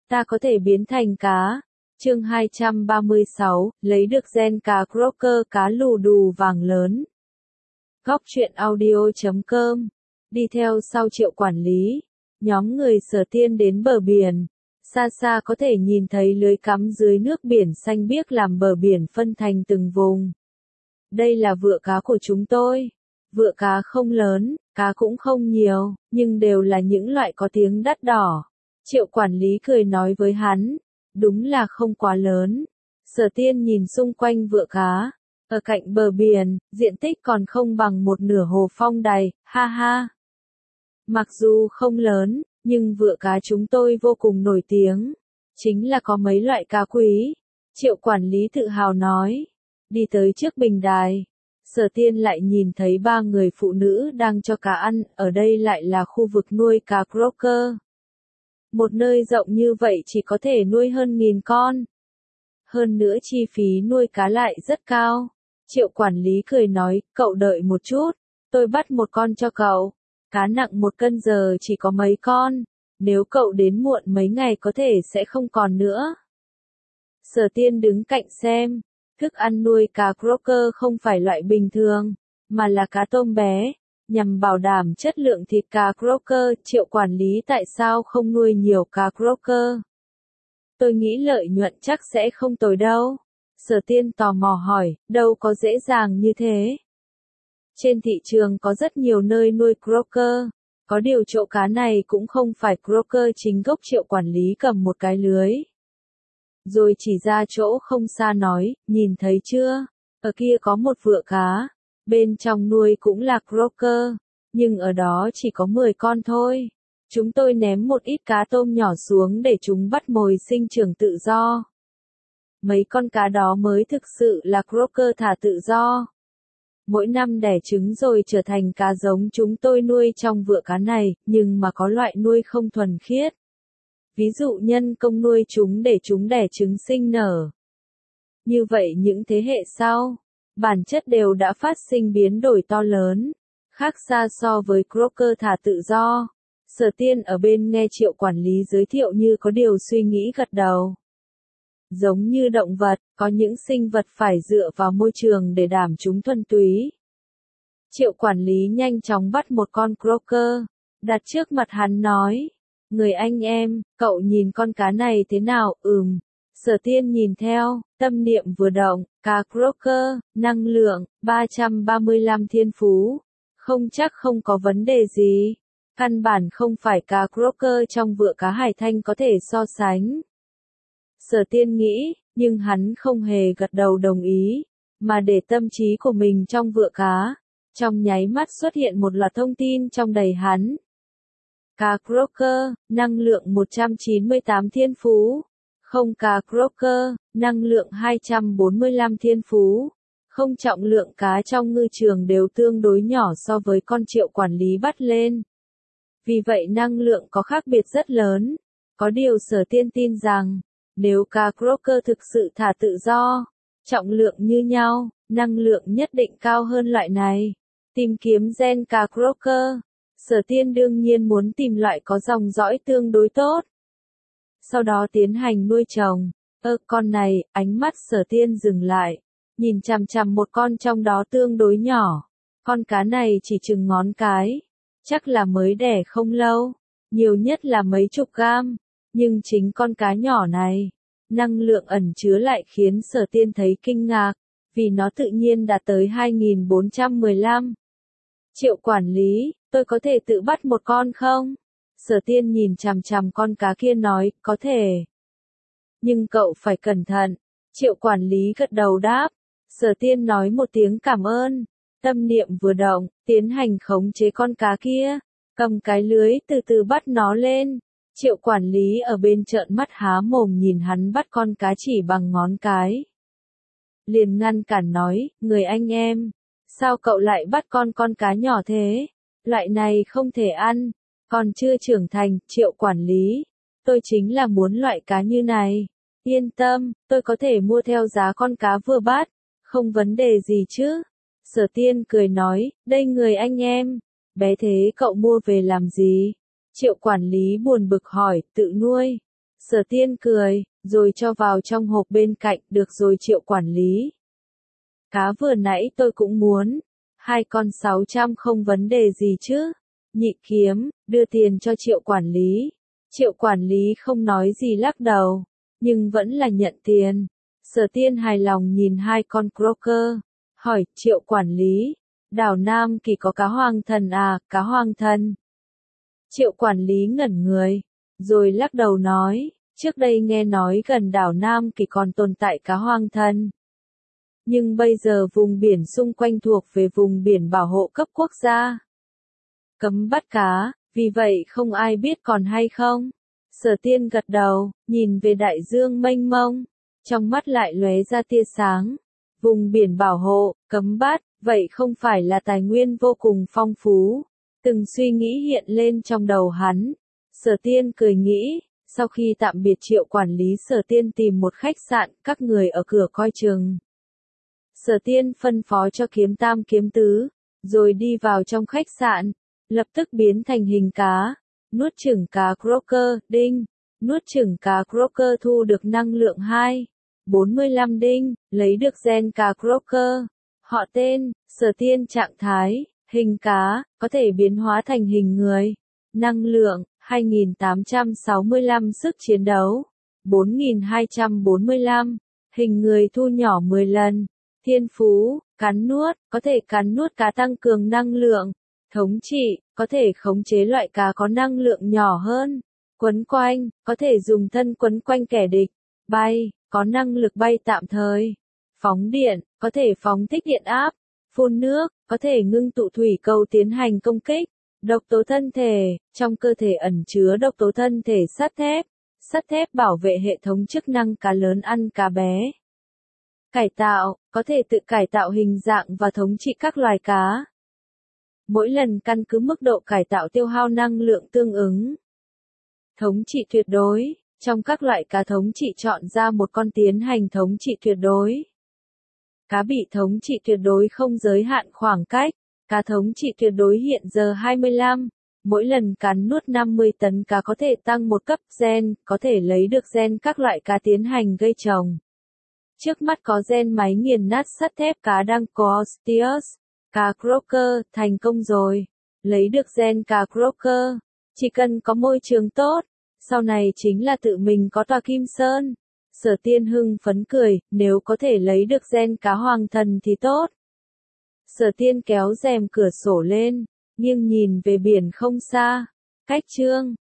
Ta có thể biến thành cá. Chương 236, lấy được gen cá croaker cá lù đù vàng lớn. Góc truyện audio.com. Đi theo sau Triệu quản lý, nhóm người Sở Tiên đến bờ biển. Xa xa có thể nhìn thấy lưới cắm dưới nước biển xanh biếc làm bờ biển phân thành từng vùng. Đây là vựa cá của chúng tôi. Vựa cá không lớn, cá cũng không nhiều, nhưng đều là những loại có tiếng đắt đỏ. Triệu quản lý cười nói với hắn, đúng là không quá lớn. Sở Tiên nhìn xung quanh vựa cá, ở cạnh bờ biển, diện tích còn không bằng một nửa hồ Phong Đài, ha ha. Mặc dù không lớn, nhưng vựa cá chúng tôi vô cùng nổi tiếng. Chính là có mấy loại cá quý. Triệu quản lý tự hào nói. Đi tới trước bình đài. Sở Tiên lại nhìn thấy ba người phụ nữ đang cho cá ăn, ở đây lại là khu vực nuôi cá croaker. Một nơi rộng như vậy chỉ có thể nuôi hơn 1000 con. Hơn nữa chi phí nuôi cá lại rất cao. Triệu quản lý cười nói, cậu đợi một chút, tôi bắt một con cho cậu. Cá nặng 1 cân giờ chỉ có mấy con, nếu cậu đến muộn mấy ngày có thể sẽ không còn nữa. Sở Tiên đứng cạnh xem, thức ăn nuôi cá croaker không phải loại bình thường, mà là cá tôm bé. Nhằm bảo đảm chất lượng thịt cá croaker, Triệu quản lý tại sao không nuôi nhiều cá croaker? Tôi nghĩ lợi nhuận chắc sẽ không tồi đâu. Sở Tiên tò mò hỏi, đâu có dễ dàng như thế. Trên thị trường có rất nhiều nơi nuôi croaker, có điều chỗ cá này cũng không phải croaker chính gốc. Triệu quản lý cầm một cái lưới, rồi chỉ ra chỗ không xa nói, nhìn thấy chưa, ở kia có một vựa cá, bên trong nuôi cũng là croaker, nhưng ở đó chỉ có 10 con thôi. Chúng tôi ném một ít cá tôm nhỏ xuống để chúng bắt mồi sinh trưởng tự do. Mấy con cá đó mới thực sự là croaker thả tự do. Mỗi năm đẻ trứng rồi trở thành cá giống chúng tôi nuôi trong vựa cá này, nhưng mà có loại nuôi không thuần khiết. Ví dụ nhân công nuôi chúng để chúng đẻ trứng sinh nở. Như vậy những thế hệ sau, bản chất đều đã phát sinh biến đổi to lớn, khác xa so với croaker thả tự do. Sở Tiên ở bên nghe Triệu quản lý giới thiệu như có điều suy nghĩ gật đầu. Giống như động vật, có những sinh vật phải dựa vào môi trường để đảm chúng thuần túy. Triệu quản lý nhanh chóng bắt một con croaker, đặt trước mặt hắn nói, người anh em, cậu nhìn con cá này thế nào? Sở Tiên nhìn theo, tâm niệm vừa động, cá croaker, năng lượng, 335 thiên phú, không chắc không có vấn đề gì. Căn bản không phải cá croaker trong vựa cá hải thanh có thể so sánh. Sở Tiên nghĩ, nhưng hắn không hề gật đầu đồng ý, mà để tâm trí của mình trong vựa cá. Trong nháy mắt xuất hiện một loạt thông tin trong đầy hắn. Cá croaker, năng lượng 198 thiên phú. Không cá croaker, năng lượng 245 thiên phú. Không trọng lượng cá trong ngư trường đều tương đối nhỏ so với con Triệu quản lý bắt lên. Vì vậy năng lượng có khác biệt rất lớn. Có điều Sở Tiên tin rằng, nếu cá croaker thực sự thả tự do, trọng lượng như nhau, năng lượng nhất định cao hơn loại này. Tìm kiếm gen cá croaker, Sở Tiên đương nhiên muốn tìm loại có dòng dõi tương đối tốt. Sau đó tiến hành nuôi trồng. Con này, ánh mắt Sở Tiên dừng lại, nhìn chằm chằm một con trong đó tương đối nhỏ. Con cá này chỉ chừng ngón cái, chắc là mới đẻ không lâu, nhiều nhất là mấy chục gam, nhưng chính con cá nhỏ này, năng lượng ẩn chứa lại khiến Sở Tiên thấy kinh ngạc, vì nó tự nhiên đạt tới 2415. Triệu quản lý, tôi có thể tự bắt một con không? Sở Tiên nhìn chằm chằm con cá kia nói, có thể. Nhưng cậu phải cẩn thận. Triệu quản lý gật đầu đáp. Sở Tiên nói một tiếng cảm ơn. Tâm niệm vừa động, tiến hành khống chế con cá kia. Cầm cái lưới từ từ bắt nó lên. Triệu quản lý ở bên trợn mắt há mồm nhìn hắn bắt con cá chỉ bằng ngón cái. Liền ngăn cản nói, người anh em, sao cậu lại bắt con cá nhỏ thế? Loại này không thể ăn, còn chưa trưởng thành. Triệu quản lý, tôi chính là muốn loại cá như này. Yên tâm, tôi có thể mua theo giá con cá vừa bắt, không vấn đề gì chứ. Sở Tiên cười nói, đây người anh em, bé thế cậu mua về làm gì? Triệu quản lý buồn bực hỏi, tự nuôi. Sở Tiên cười, rồi cho vào trong hộp bên cạnh, được rồi Triệu quản lý. Cá vừa nãy tôi cũng muốn, 2 con 600 không vấn đề gì chứ. Nhị kiếm, đưa tiền cho Triệu quản lý. Triệu quản lý không nói gì lắc đầu, nhưng vẫn là nhận tiền. Sở Tiên hài lòng nhìn 2 con crocker, hỏi Triệu quản lý, đảo Nam Kỳ có cá hoàng thần à, cá hoàng thần. Triệu quản lý ngẩn người, rồi lắc đầu nói, trước đây nghe nói gần đảo Nam Kỳ còn tồn tại cá hoàng thần. Nhưng bây giờ vùng biển xung quanh thuộc về vùng biển bảo hộ cấp quốc gia. Cấm bắt cá, vì vậy không ai biết còn hay không. Sở Tiên gật đầu, nhìn về đại dương mênh mông, trong mắt lại lóe ra tia sáng. Vùng biển bảo hộ, cấm bắt, vậy không phải là tài nguyên vô cùng phong phú. Từng suy nghĩ hiện lên trong đầu hắn. Sở Tiên cười nghĩ, sau khi tạm biệt Triệu quản lý Sở Tiên tìm một khách sạn, các người ở cửa coi chừng. Sở Tiên phân phó cho kiếm tam kiếm tứ, rồi đi vào trong khách sạn, lập tức biến thành hình cá, nuốt chửng cá crocker, đinh, nuốt chửng cá crocker thu được năng lượng 2,45 đinh, lấy được gen cá crocker. Họ tên, Sở Tiên trạng thái, hình cá, có thể biến hóa thành hình người. Năng lượng, 2865 sức chiến đấu, 4245, hình người thu nhỏ 10 lần. Thiên phú, cắn nuốt, có thể cắn nuốt cá tăng cường năng lượng. Thống trị, có thể khống chế loại cá có năng lượng nhỏ hơn. Quấn quanh, có thể dùng thân quấn quanh kẻ địch. Bay, có năng lực bay tạm thời. Phóng điện, có thể phóng thích điện áp. Phun nước, có thể ngưng tụ thủy cầu tiến hành công kích. Độc tố thân thể, trong cơ thể ẩn chứa độc tố thân thể sắt thép. Sắt thép bảo vệ hệ thống chức năng cá lớn ăn cá bé. Cải tạo, có thể tự cải tạo hình dạng và thống trị các loài cá. Mỗi lần căn cứ mức độ cải tạo tiêu hao năng lượng tương ứng. Thống trị tuyệt đối, trong các loại cá thống trị chọn ra một con tiến hành thống trị tuyệt đối. Cá bị thống trị tuyệt đối không giới hạn khoảng cách, cá thống trị tuyệt đối hiện giờ 25. Mỗi lần cắn nuốt 50 tấn cá có thể tăng một cấp gen, có thể lấy được gen các loại cá tiến hành gây trồng. Trước mắt có gen máy nghiền nát sắt thép cá đang có Stius, cá crocker, thành công rồi. Lấy được gen cá crocker, chỉ cần có môi trường tốt, sau này chính là tự mình có tòa Kim Sơn. Sở Tiên hưng phấn cười, nếu có thể lấy được gen cá hoàng thần thì tốt. Sở Tiên kéo rèm cửa sổ lên, nghiêng nhìn về biển không xa. Cách chương